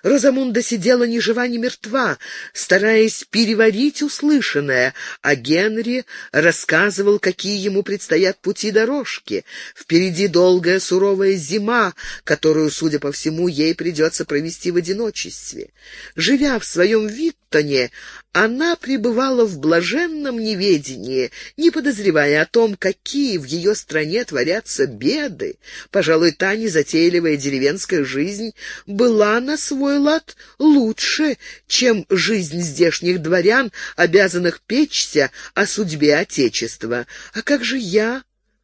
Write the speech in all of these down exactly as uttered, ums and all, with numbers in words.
Розамунда сидела ни жива, ни мертва, стараясь переварить услышанное, а Генри рассказывал, какие ему предстоят пути дорожки. Впереди долгая суровая зима, которую, судя по всему, ей придется провести в одиночестве. Живя в своем Виттоне, она пребывала в блаженном неведении, не подозревая о том, какие в ее стране творятся беды. Пожалуй, та незатейливая деревенская жизнь была на свой лад лучше, чем жизнь здешних дворян, обязанных печься о судьбе Отечества. «А как же я?»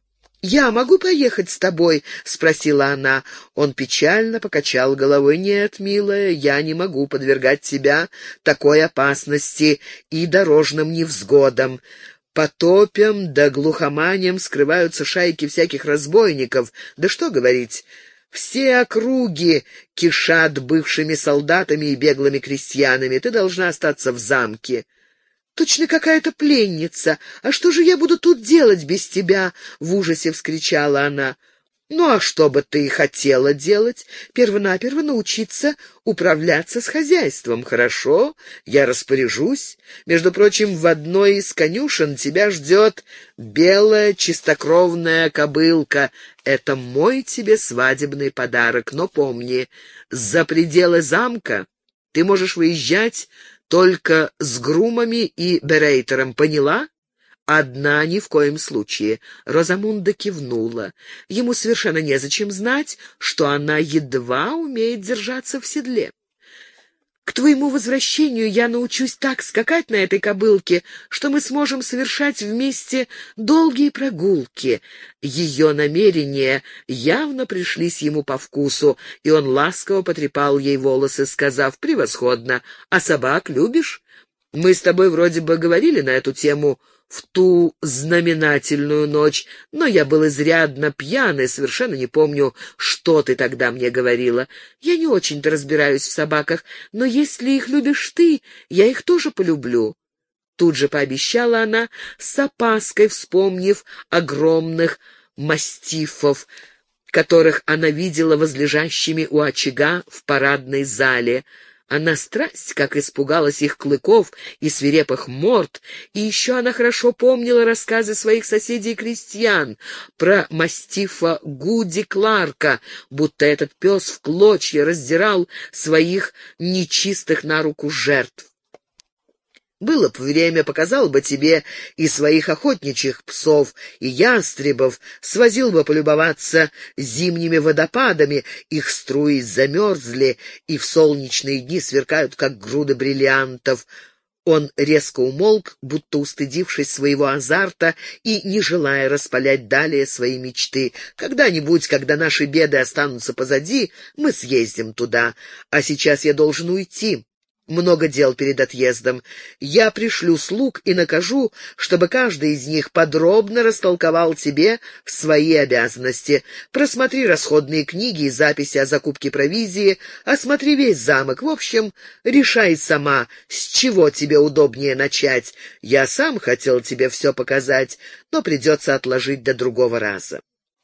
«Я могу поехать с тобой?» — спросила она. Он печально покачал головой. «Нет, милая, я не могу подвергать тебя такой опасности и дорожным невзгодам. По топям да глухоманям скрываются шайки всяких разбойников. Да что говорить, все округи кишат бывшими солдатами и беглыми крестьянами. Ты должна остаться в замке». «Точно какая-то пленница! А что же я буду тут делать без тебя?» — в ужасе вскричала она. «Ну, а что бы ты хотела делать? Первонаперво научиться управляться с хозяйством. Хорошо, я распоряжусь. Между прочим, в одной из конюшен тебя ждет белая чистокровная кобылка. Это мой тебе свадебный подарок. Но помни, за пределы замка ты можешь выезжать только с грумами и берейтером, поняла? Одна ни в коем случае». Розамунда кивнула. Ему совершенно незачем знать, что она едва умеет держаться в седле. «К твоему возвращению я научусь так скакать на этой кобылке, что мы сможем совершать вместе долгие прогулки». Ее намерения явно пришлись ему по вкусу, и он ласково потрепал ей волосы, сказав: «Превосходно! А собак любишь? Мы с тобой вроде бы говорили на эту тему в ту знаменательную ночь, но я был изрядно пьян и совершенно не помню, что ты тогда мне говорила. Я не очень-то разбираюсь в собаках, но если их любишь ты, я их тоже полюблю». Тут же пообещала она, с опаской вспомнив огромных мастифов, которых она видела возлежащими у очага в парадной зале. Она страсть как испугалась их клыков и свирепых морд, и еще она хорошо помнила рассказы своих соседей-крестьян про мастифа Гуди Кларка, будто этот пес в клочья раздирал своих нечистых на руку жертв. Было б время, показал бы тебе и своих охотничьих псов, и ястребов, свозил бы полюбоваться зимними водопадами, их струи замерзли и в солнечные дни сверкают, как груды бриллиантов». Он резко умолк, будто устыдившись своего азарта и не желая распалять далее свои мечты. «Когда-нибудь, когда наши беды останутся позади, мы съездим туда, а сейчас я должен уйти. Много дел перед отъездом. Я пришлю слуг и накажу, чтобы каждый из них подробно растолковал тебе свои обязанности. Просмотри расходные книги и записи о закупке провизии, осмотри весь замок. В общем, решай сама, с чего тебе удобнее начать. Я сам хотел тебе все показать, но придется отложить до другого раза».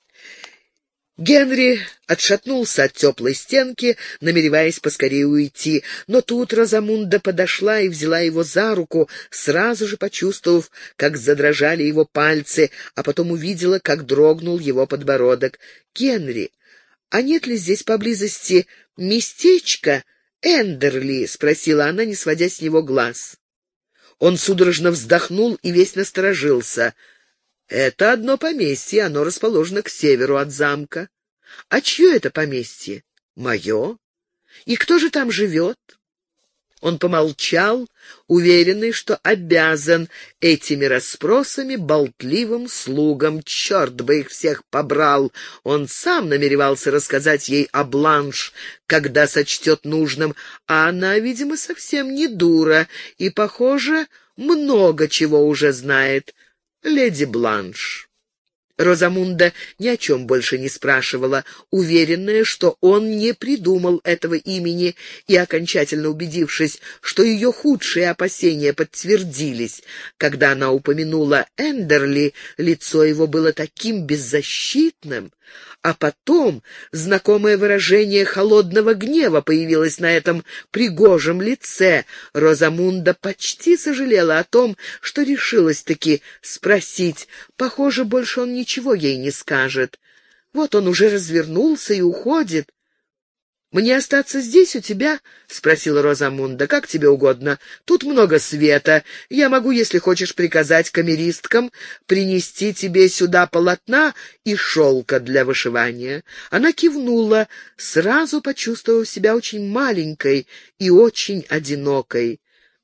Генри отшатнулся от теплой стенки, намереваясь поскорее уйти, но тут Розамунда подошла и взяла его за руку, сразу же почувствовав, как задрожали его пальцы, а потом увидела, как дрогнул его подбородок. «Генри, а нет ли здесь поблизости местечко Эндерли?» — спросила она, не сводя с него глаз. Он судорожно вздохнул и весь насторожился. «Это одно поместье, оно расположено к северу от замка». «А чье это поместье?» «Мое». «И кто же там живет?» Он помолчал, уверенный, что обязан этими расспросами болтливым слугам. Черт бы их всех побрал! Он сам намеревался рассказать ей о Бланш, когда сочтет нужным, а она, видимо, совсем не дура и, похоже, много чего уже знает. Леди Бланш. Розамунда ни о чем больше не спрашивала, уверенная, что он не придумал этого имени, и окончательно убедившись, что ее худшие опасения подтвердились. Когда она упомянула Эндерли, лицо его было таким беззащитным, А потом знакомое выражение холодного гнева появилось на этом пригожем лице. Розамунда почти сожалела о том, что решилась-таки спросить. Похоже, больше он ничего ей не скажет. Вот он уже развернулся и уходит. «Мне остаться здесь у тебя?» — спросила Розамунда. «Как тебе угодно. Тут много света. Я могу, если хочешь, приказать камеристкам принести тебе сюда полотна и шелка для вышивания». Она кивнула, сразу почувствовав себя очень маленькой и очень одинокой.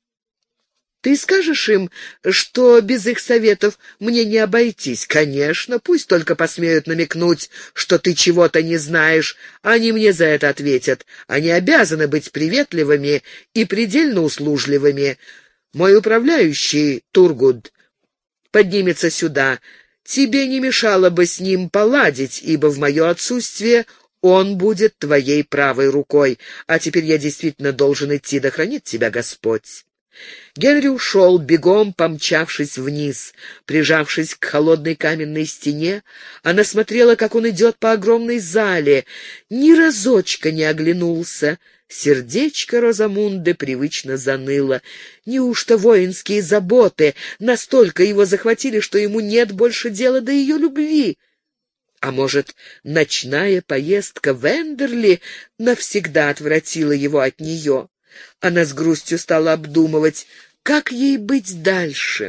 «Ты скажешь им, что без их советов мне не обойтись?» «Конечно, пусть только посмеют намекнуть, что ты чего-то не знаешь. Они мне за это ответят. Они обязаны быть приветливыми и предельно услужливыми. Мой управляющий, Тургуд, поднимется сюда. Тебе не мешало бы с ним поладить, ибо в мое отсутствие он будет твоей правой рукой. А теперь я действительно должен идти, да хранит тебя Господь». Генри ушел, бегом помчавшись вниз. Прижавшись к холодной каменной стене, она смотрела, как он идет по огромной зале. Ни разочка не оглянулся. Сердечко Розамунды привычно заныло. Неужто воинские заботы настолько его захватили, что ему нет больше дела до ее любви? А может, ночная поездка в Эндерли навсегда отвратила его от нее? Она с грустью стала обдумывать, как ей быть дальше.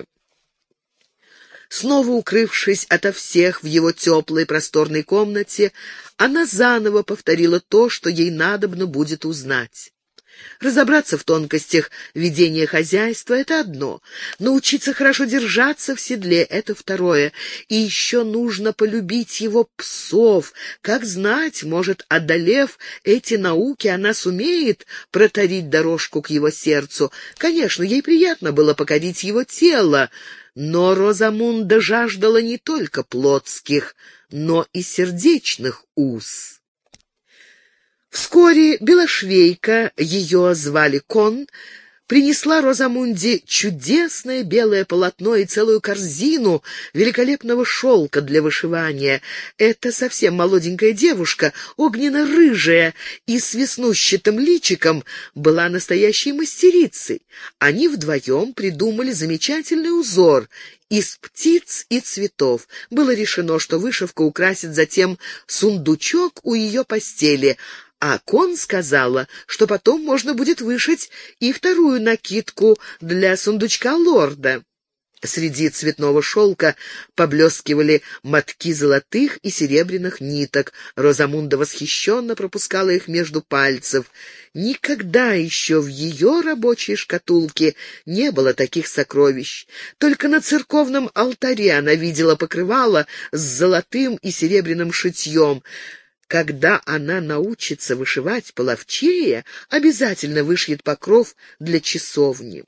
Снова укрывшись ото всех в его теплой просторной комнате, она заново повторила то, что ей надобно будет узнать. Разобраться в тонкостях ведения хозяйства — это одно, научиться хорошо держаться в седле — это второе, и еще нужно полюбить его псов. Как знать, может, одолев эти науки, она сумеет протарить дорожку к его сердцу. Конечно, ей приятно было покорить его тело, но Розамунда жаждала не только плотских, но и сердечных уз. Вскоре белошвейка, ее звали Кон, принесла Розамунде чудесное белое полотно и целую корзину великолепного шелка для вышивания. Эта совсем молоденькая девушка, огненно-рыжая и с веснущатым личиком, была настоящей мастерицей. Они вдвоем придумали замечательный узор из птиц и цветов. Было решено, что вышивка украсит затем сундучок у ее постели, а Кон сказала, что потом можно будет вышить и вторую накидку для сундучка лорда. Среди цветного шелка поблескивали мотки золотых и серебряных ниток. Розамунда восхищенно пропускала их между пальцев. Никогда еще в ее рабочей шкатулке не было таких сокровищ. Только на церковном алтаре она видела покрывало с золотым и серебряным шитьем. Когда она научится вышивать половчее, обязательно вышьет покров для часовни.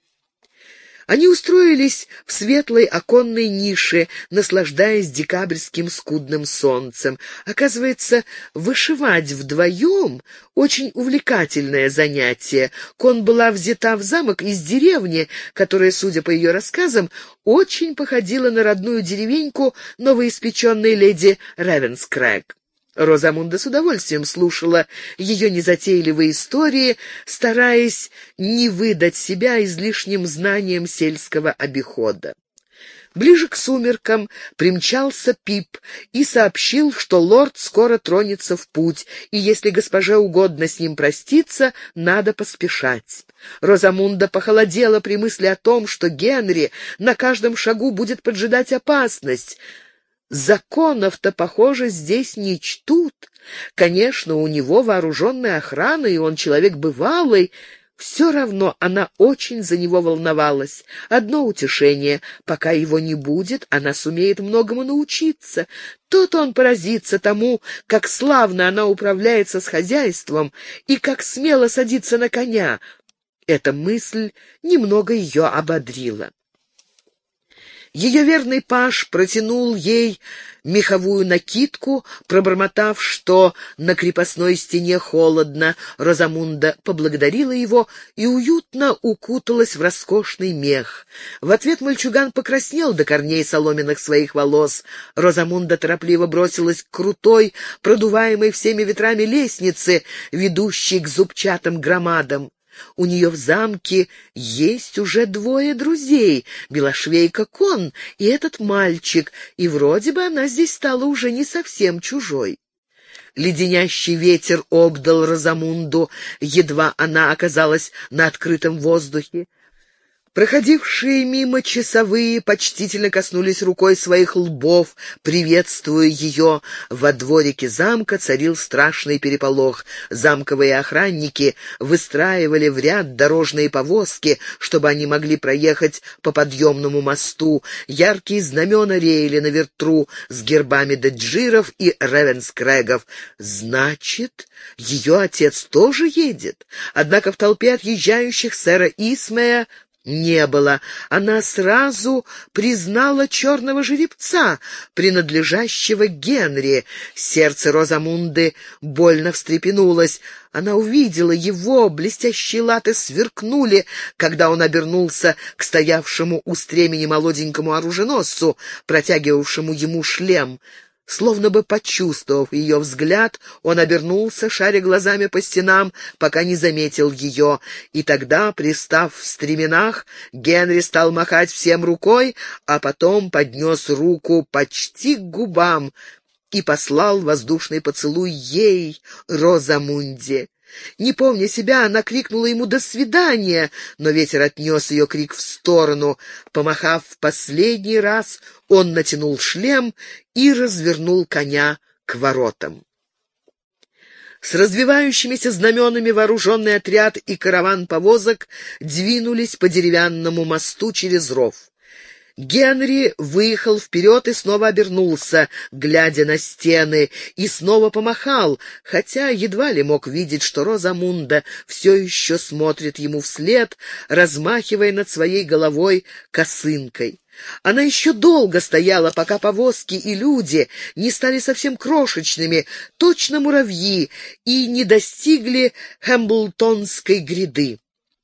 Они устроились в светлой оконной нише, наслаждаясь декабрьским скудным солнцем. Оказывается, вышивать вдвоем — очень увлекательное занятие. Кон была взята в замок из деревни, которая, судя по ее рассказам, очень походила на родную деревеньку новоиспеченной леди Равенскрэг. Розамунда с удовольствием слушала ее незатейливые истории, стараясь не выдать себя излишним знанием сельского обихода. Ближе к сумеркам примчался Пип и сообщил, что лорд скоро тронется в путь, и если госпоже угодно с ним проститься, надо поспешать. Розамунда похолодела при мысли о том, что Генри на каждом шагу будет поджидать опасность. Законов-то, похоже, здесь не чтут. Конечно, у него вооруженная охрана, и он человек бывалый. Все равно она очень за него волновалась. Одно утешение: пока его не будет, она сумеет многому научиться. То-то он поразится тому, как славно она управляется с хозяйством и как смело садится на коня. Эта мысль немного ее ободрила. Ее верный паж протянул ей меховую накидку, пробормотав, что на крепостной стене холодно. Розамунда поблагодарила его и уютно укуталась в роскошный мех. В ответ мальчуган покраснел до корней соломенных своих волос. Розамунда торопливо бросилась к крутой, продуваемой всеми ветрами лестнице, ведущей к зубчатым громадам. У нее в замке есть уже двое друзей — белошвейка Кон и этот мальчик, и вроде бы она здесь стала уже не совсем чужой. Леденящий ветер обдал Розамунду, едва она оказалась на открытом воздухе. Проходившие мимо часовые почтительно коснулись рукой своих лбов, приветствуя ее. Во дворике замка царил страшный переполох. Замковые охранники выстраивали в ряд дорожные повозки, чтобы они могли проехать по подъемному мосту. Яркие знамена реяли на ветру с гербами Деджиров и Ревенскрэгов. Значит, ее отец тоже едет. Однако в толпе отъезжающих сэра Исмея не было. Она сразу признала черного жеребца, принадлежащего Генри. Сердце Розамунды больно встрепенулось. Она увидела его, блестящие латы сверкнули, когда он обернулся к стоявшему у стремени молоденькому оруженосцу, протягивавшему ему шлем. Словно бы почувствовав ее взгляд, он обернулся, шаря глазами по стенам, пока не заметил ее. И тогда, пристав в стременах, Генри стал махать всем рукой, а потом поднес руку почти к губам и послал воздушный поцелуй ей, Розамунде. Не помня себя, она крикнула ему «до свидания», но ветер отнес ее крик в сторону. Помахав в последний раз, он натянул шлем и развернул коня к воротам. С развивающимися знаменами вооруженный отряд и караван повозок двинулись по деревянному мосту через ров. Генри выехал вперед и снова обернулся, глядя на стены, и снова помахал, хотя едва ли мог видеть, что Розамунда все еще смотрит ему вслед, размахивая над своей головой косынкой. Она еще долго стояла, пока повозки и люди не стали совсем крошечными, точно муравьи, и не достигли Хэмблтонской гряды.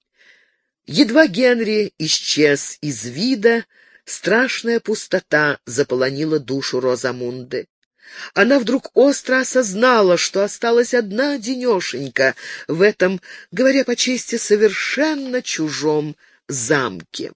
Едва Генри исчез из вида, страшная пустота заполонила душу Розамунды. Она вдруг остро осознала, что осталась одна-одинешенька в этом, говоря по чести, совершенно чужом замке.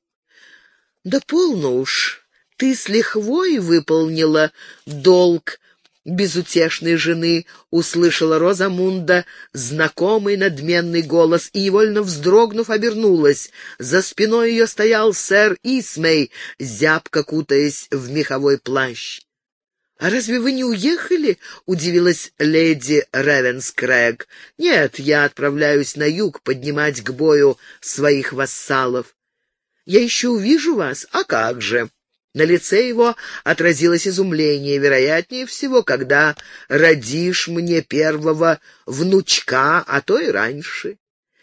«Да полно уж, ты с лихвой выполнила долг безутешной жены», — услышала Розамунда знакомый надменный голос и, невольно вздрогнув, обернулась. За спиной ее стоял сэр Исмей, зябко кутаясь в меховой плащ. «А разве вы не уехали?» — удивилась леди Ревенскрэг. «Нет, я отправляюсь на юг поднимать к бою своих вассалов». «Я еще увижу вас? А как же?» На лице его отразилось изумление. «Вероятнее всего, когда родишь мне первого внучка, а то и раньше».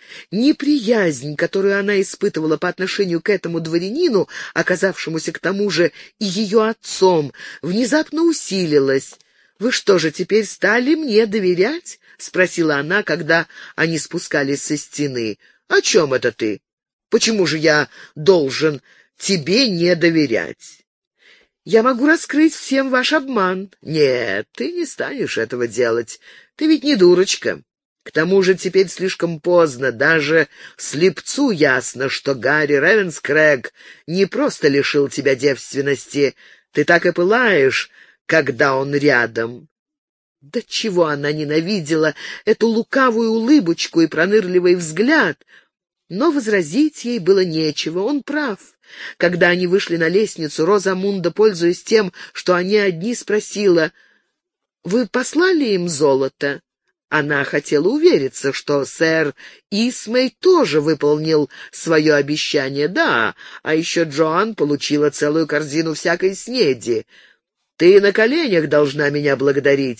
Неприязнь, которую она испытывала по отношению к этому дворянину, оказавшемуся к тому же и ее отцом, внезапно усилилась. «Вы что же, теперь стали мне доверять?» — спросила она, когда они спускались со стены. «О чем это ты? Почему же я должен тебе не доверять?» «Я могу раскрыть всем ваш обман». «Нет, ты не станешь этого делать. Ты ведь не дурочка. К тому же теперь слишком поздно. Даже слепцу ясно, что Гарри Ревенскрэг не просто лишил тебя девственности. Ты так и пылаешь, когда он рядом». Да чего она ненавидела эту лукавую улыбочку и пронырливый взгляд! Но возразить ей было нечего, он прав. Когда они вышли на лестницу, Розамунда, пользуясь тем, что они одни, спросила: «Вы послали им золото?» Она хотела увериться, что сэр Исмей тоже выполнил свое обещание. Да, а еще Джоан получила целую корзину всякой снеди. «Ты на коленях должна меня благодарить.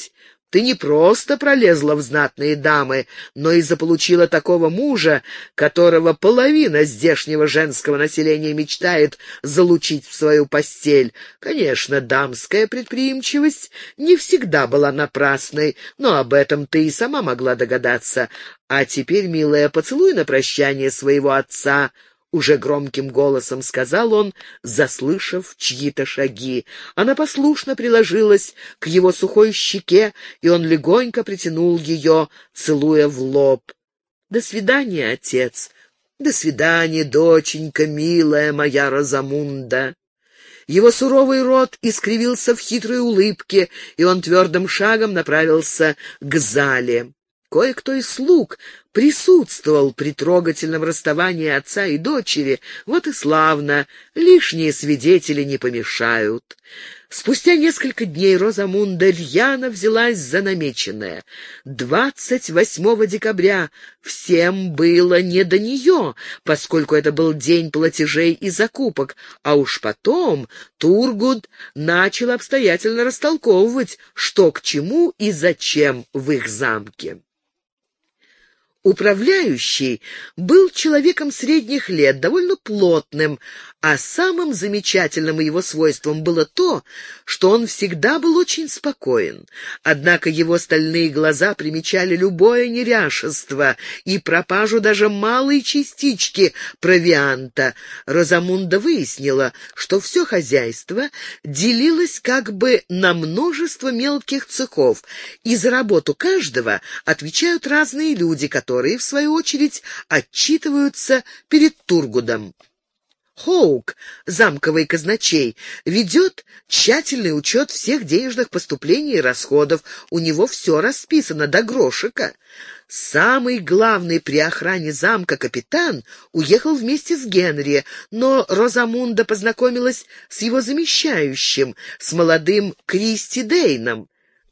Ты не просто пролезла в знатные дамы, но и заполучила такого мужа, которого половина здешнего женского населения мечтает залучить в свою постель. Конечно, дамская предприимчивость не всегда была напрасной, но об этом ты и сама могла догадаться. А теперь, милая, поцелуй на прощание своего отца». Уже громким голосом сказал он, заслышав чьи-то шаги. Она послушно приложилась к его сухой щеке, и он легонько притянул ее, целуя в лоб. «До свидания, отец! До свидания, доченька, милая моя Розамунда!» Его суровый рот искривился в хитрой улыбке, и он твердым шагом направился к зале. Кое-кто из слуг присутствовал при трогательном расставании отца и дочери. Вот и славно, лишние свидетели не помешают. Спустя несколько дней Розамунда рьяно взялась за намеченное. двадцать восьмого декабря всем было не до нее, поскольку это был день платежей и закупок, а уж потом Тургуд начал обстоятельно растолковывать, что к чему и зачем в их замке. Управляющий был человеком средних лет, довольно плотным, а самым замечательным его свойством было то, что он всегда был очень спокоен. Однако его стальные глаза примечали любое неряшество и пропажу даже малой частички провианта. Розамунда выяснила, что все хозяйство делилось как бы на множество мелких цехов, и за работу каждого отвечают разные люди, которые которые, в свою очередь, отчитываются перед Тургудом. Хоук, замковый казначей, ведет тщательный учет всех денежных поступлений и расходов. У него все расписано до грошика. Самый главный при охране замка капитан уехал вместе с Генри, но Розамунда познакомилась с его замещающим, с молодым Кристи Дейном.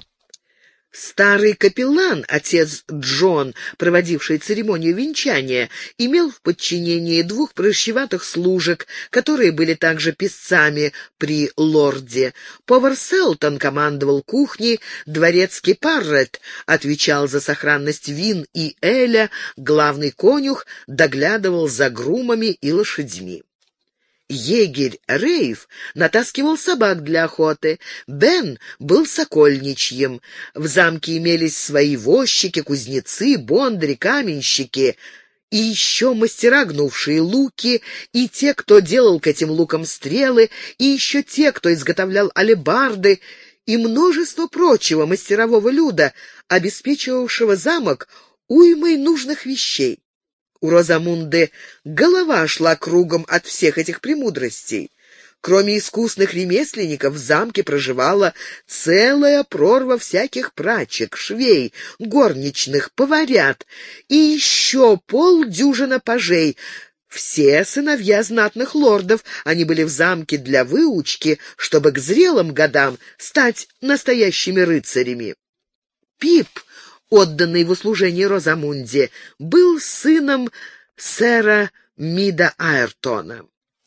Старый капеллан, отец Джон, проводивший церемонию венчания, имел в подчинении двух прыщеватых служек, которые были также писцами при лорде. Повар Селтон командовал кухней, дворецкий Паррет отвечал за сохранность вин и эля, главный конюх доглядывал за грумами и лошадьми. Егерь Рейв натаскивал собак для охоты. Бен был сокольничьим. В замке имелись свои возчики, кузнецы, бондари, каменщики, и еще мастера, гнувшие луки, и те, кто делал к этим лукам стрелы, и еще те, кто изготовлял алебарды, и множество прочего мастерового люда, обеспечивавшего замок уймой нужных вещей. У Розамунды голова шла кругом от всех этих премудростей. Кроме искусных ремесленников в замке проживала целая прорва всяких прачек, швей, горничных, поварят и еще полдюжина пажей. Все сыновья знатных лордов, они были в замке для выучки, чтобы к зрелым годам стать настоящими рыцарями. Пип, отданный в услужение Розамунде, был сыном сэра Мида Айртона.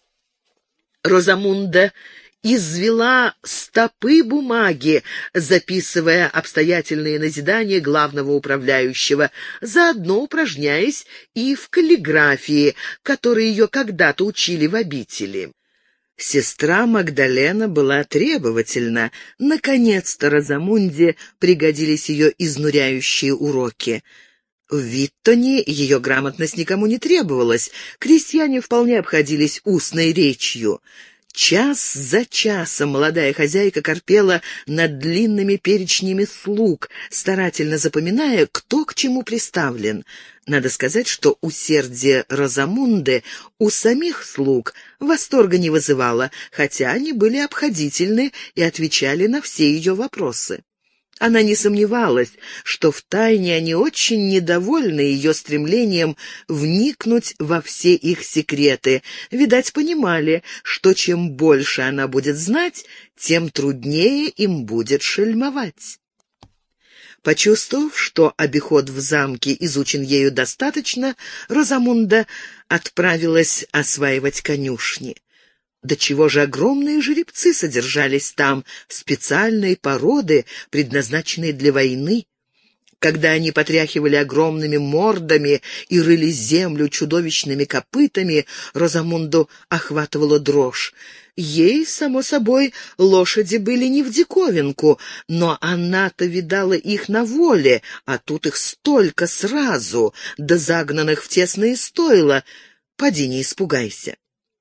Розамунда извела стопы бумаги, записывая обстоятельные назидания главного управляющего, заодно упражняясь и в каллиграфии, которой ее когда-то учили в обители. Сестра Магдалена была требовательна. Наконец-то Розамунде пригодились ее изнуряющие уроки. В Виттоне ее грамотность никому не требовалась, крестьяне вполне обходились устной речью. Час за часом молодая хозяйка корпела над длинными перечнями слуг, старательно запоминая, кто к чему приставлен. Надо сказать, что усердие Розамунды у самих слуг восторга не вызывало, хотя они были обходительны и отвечали на все ее вопросы. Она не сомневалась, что втайне они очень недовольны ее стремлением вникнуть во все их секреты. Видать, понимали, что чем больше она будет знать, тем труднее им будет шельмовать. Почувствовав, что обиход в замке изучен ею достаточно, Розамунда отправилась осваивать конюшни. До чего же огромные жеребцы содержались там, специальной породы, предназначенные для войны. Когда они потряхивали огромными мордами и рыли землю чудовищными копытами, Розамунду охватывала дрожь. Ей, само собой, лошади были не в диковинку, но она-то видала их на воле, а тут их столько сразу, да загнанных в тесные стойла. Поди не испугайся.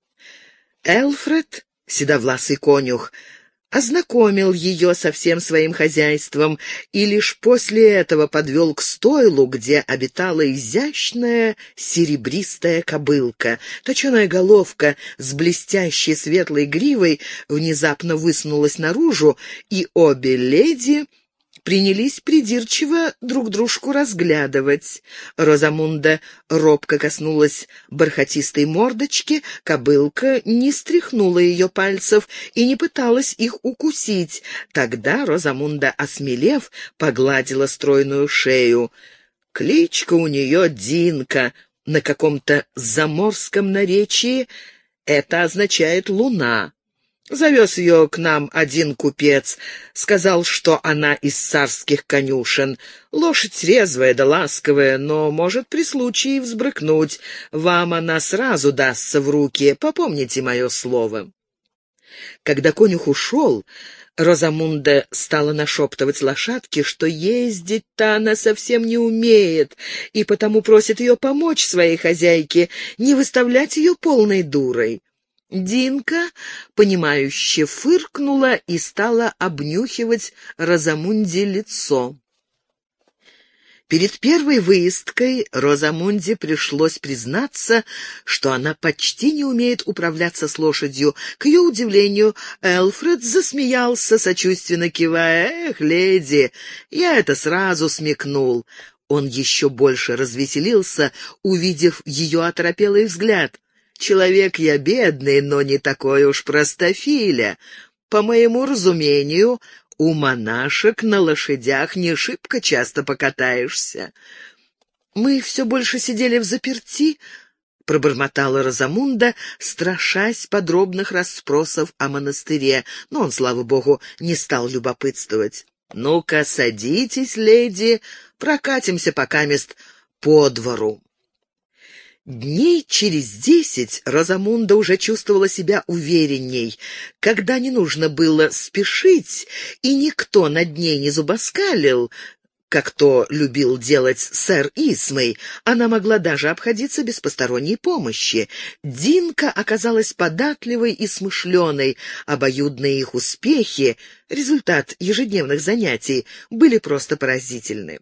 Элфред, седовласый конюх, ознакомил ее со всем своим хозяйством и лишь после этого подвел к стойлу, где обитала изящная серебристая кобылка. Точеная головка с блестящей светлой гривой внезапно высунулась наружу, и обе леди принялись придирчиво друг дружку разглядывать. Розамунда робко коснулась бархатистой мордочки, кобылка не стряхнула ее пальцев и не пыталась их укусить. Тогда Розамунда, осмелев, погладила стройную шею. Кличка у нее Динка, на каком-то заморском наречии это означает «луна». Завез ее к нам один купец, сказал, что она из царских конюшен. Лошадь резвая да ласковая, но может при случае взбрыкнуть. Вам она сразу дастся в руки, попомните мое слово». Когда конюх ушел, Розамунда стала нашептывать лошадке, что ездить-то она совсем не умеет, и потому просит ее помочь своей хозяйке, не выставлять ее полной дурой. Динка, понимающе фыркнула и стала обнюхивать Розамунде лицо. Перед первой выездкой Розамунде пришлось признаться, что она почти не умеет управляться с лошадью. К ее удивлению, Элфред засмеялся, сочувственно кивая. «Эх, леди, я это сразу смекнул». Он еще больше развеселился, увидев ее оторопелый взгляд. «Человек я бедный, но не такой уж простофиля. По моему разумению, у монашек на лошадях не шибко часто покатаешься». «Мы все больше сидели взаперти», — пробормотала Розамунда, страшась подробных расспросов о монастыре, но он, слава богу, не стал любопытствовать. «Ну-ка, садитесь, леди, прокатимся покамест по двору». Дней через десять Розамунда уже чувствовала себя уверенней. Когда не нужно было спешить, и никто над ней не зубоскалил, как то любил делать сэр Исмей, она могла даже обходиться без посторонней помощи. Динка оказалась податливой и смышленой. Обоюдные их успехи, результат ежедневных занятий, были просто поразительны.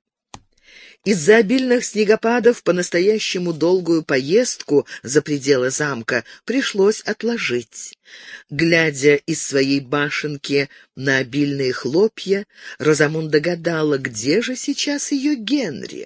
Из-за обильных снегопадов по-настоящему долгую поездку за пределы замка пришлось отложить. Глядя из своей башенки на обильные хлопья, Розамунда гадала, где же сейчас ее Генри.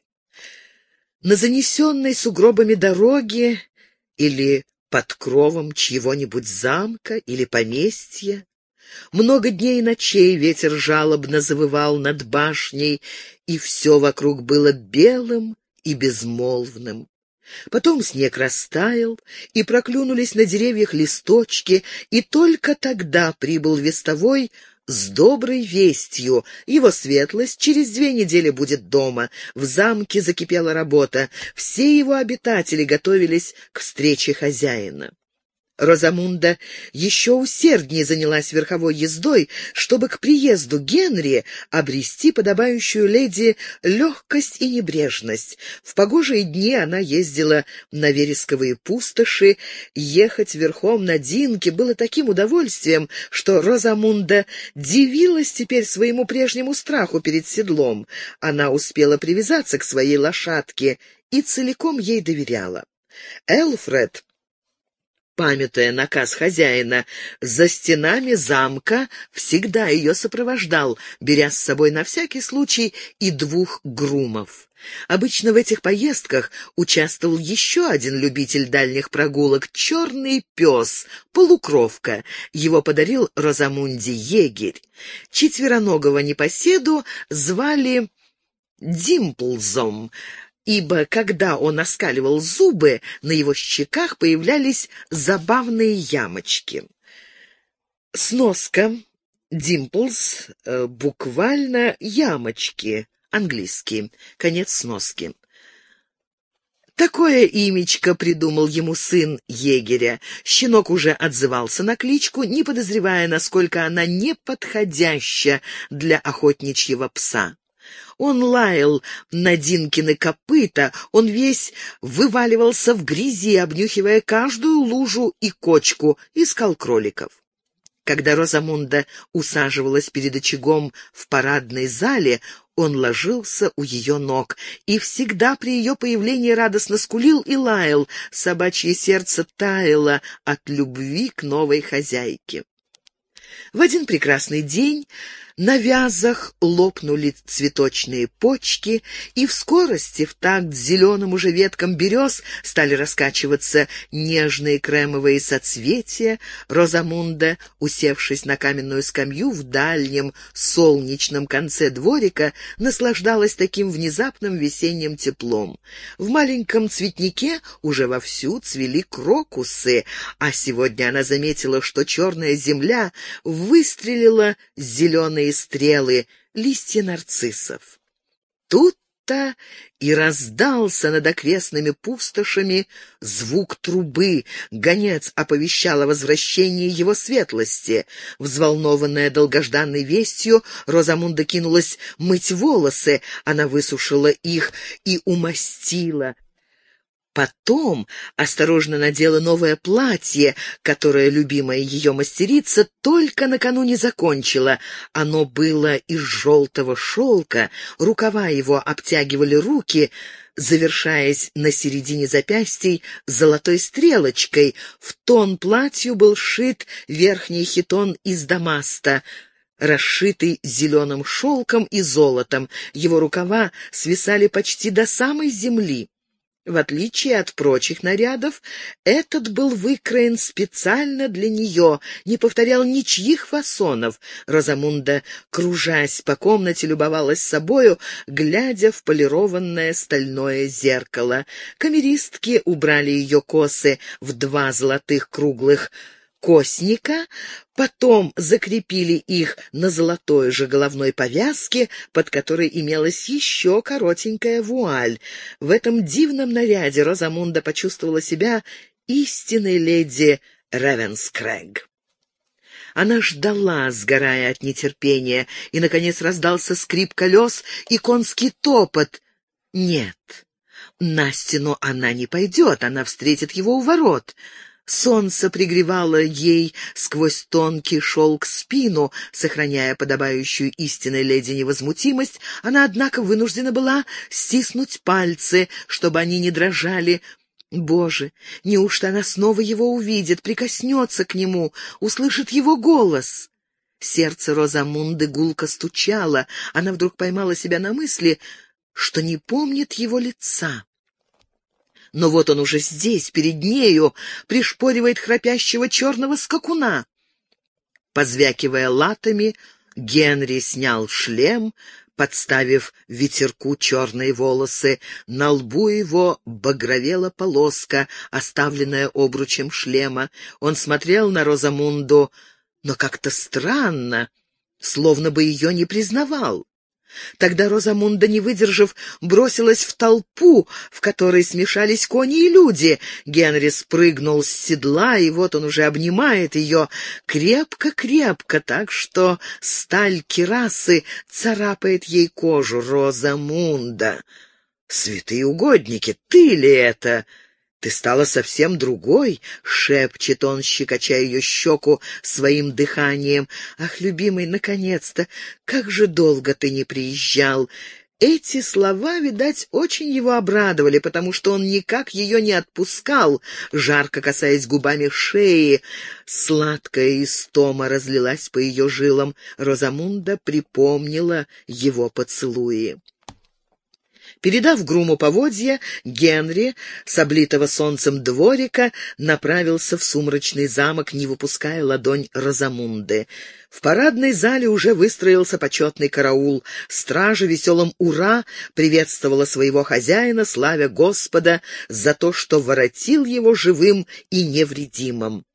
На занесенной сугробами дороге или под кровом чьего-нибудь замка или поместья. Много дней и ночей ветер жалобно завывал над башней, и все вокруг было белым и безмолвным. Потом снег растаял, и проклюнулись на деревьях листочки, и только тогда прибыл вестовой с доброй вестью. Его светлость через две недели будет дома. В замке закипела работа, все его обитатели готовились к встрече хозяина. Розамунда еще усерднее занялась верховой ездой, чтобы к приезду Генри обрести подобающую леди легкость и небрежность. В погожие дни она ездила на вересковые пустоши. Ехать верхом на Динке было таким удовольствием, что Розамунда дивилась теперь своему прежнему страху перед седлом. Она успела привязаться к своей лошадке и целиком ей доверяла. Элфред, памятуя наказ хозяина, за стенами замка всегда ее сопровождал, беря с собой на всякий случай и двух грумов. Обычно в этих поездках участвовал еще один любитель дальних прогулок — черный пес, полукровка. Его подарил Розамунде егерь. Четвероногого непоседу звали Димплзом, ибо когда он оскаливал зубы, на его щеках появлялись забавные ямочки. Сноска. Dimples, э, буквально ямочки, английский. Конец сноски. Такое имечко придумал ему сын егеря. Щенок уже отзывался на кличку, не подозревая, насколько она неподходяща для охотничьего пса. Он лаял на Динкины копыта, он весь вываливался в грязи, обнюхивая каждую лужу и кочку, искал кроликов. Когда Розамунда усаживалась перед очагом в парадной зале, он ложился у ее ног и всегда при ее появлении радостно скулил и лаял. Собачье сердце таяло от любви к новой хозяйке. В один прекрасный день на вязах лопнули цветочные почки, и в скорости в такт зеленым уже веткам берез стали раскачиваться нежные кремовые соцветия. Розамунда, усевшись на каменную скамью в дальнем солнечном конце дворика, наслаждалась таким внезапным весенним теплом. В маленьком цветнике уже вовсю цвели крокусы, а сегодня она заметила, что черная земля выстрелила зеленые стрелы, листья нарциссов. Тут-то и раздался над окрестными пустошами звук трубы. Гонец оповещал о возвращении его светлости. Взволнованная долгожданной вестью, Розамунда кинулась мыть волосы. Она высушила их и умастила. Потом осторожно надела новое платье, которое любимая ее мастерица только накануне закончила. Оно было из желтого шелка, рукава его обтягивали руки, завершаясь на середине запястий золотой стрелочкой. В тон платью был сшит верхний хитон из дамаста, расшитый зеленым шелком и золотом. Его рукава свисали почти до самой земли. В отличие от прочих нарядов, этот был выкроен специально для нее, не повторял ничьих фасонов. Розамунда, кружась по комнате, любовалась собою, глядя в полированное стальное зеркало. Камеристки убрали ее косы в два золотых круглых косника, потом закрепили их на золотой же головной повязке, под которой имелась еще коротенькая вуаль. В этом дивном наряде Розамунда почувствовала себя истинной леди Ревенскрэг. Она ждала, сгорая от нетерпения, и, наконец, раздался скрип колес и конский топот. Нет, на стену она не пойдет, она встретит его у ворот. Солнце пригревало ей сквозь тонкий шелк спину, сохраняя подобающую истинной леди невозмутимость. Она, однако, вынуждена была стиснуть пальцы, чтобы они не дрожали. Боже, неужто она снова его увидит, прикоснется к нему, услышит его голос? Сердце Розамунды гулко стучало. Она вдруг поймала себя на мысли, что не помнит его лица. Но вот он уже здесь, перед нею, пришпоривает храпящего черного скакуна. Позвякивая латами, Генри снял шлем, подставив ветерку черные волосы. На лбу его багровела полоска, оставленная обручем шлема. Он смотрел на Розамунду, но как-то странно, словно бы ее не признавал. Тогда Розамунда, не выдержав, бросилась в толпу, в которой смешались кони и люди. Генри спрыгнул с седла, и вот он уже обнимает ее крепко-крепко, так что сталь кирасы царапает ей кожу. «Розамунда! Святые угодники, ты ли это? Ты стала совсем другой», — шепчет он, щекоча ее щеку своим дыханием. «Ах, любимый, наконец-то! Как же долго ты не приезжал!» Эти слова, видать, очень его обрадовали, потому что он никак ее не отпускал, жарко касаясь губами шеи. Сладкая истома разлилась по ее жилам. Розамунда припомнила его поцелуи. Передав груму поводья, Генри с облитого солнцем дворика направился в сумрачный замок, не выпуская ладонь Розамунды. В парадной зале уже выстроился почетный караул. Стража веселым «Ура!» приветствовала своего хозяина, славя Господа за то, что воротил его живым и невредимым.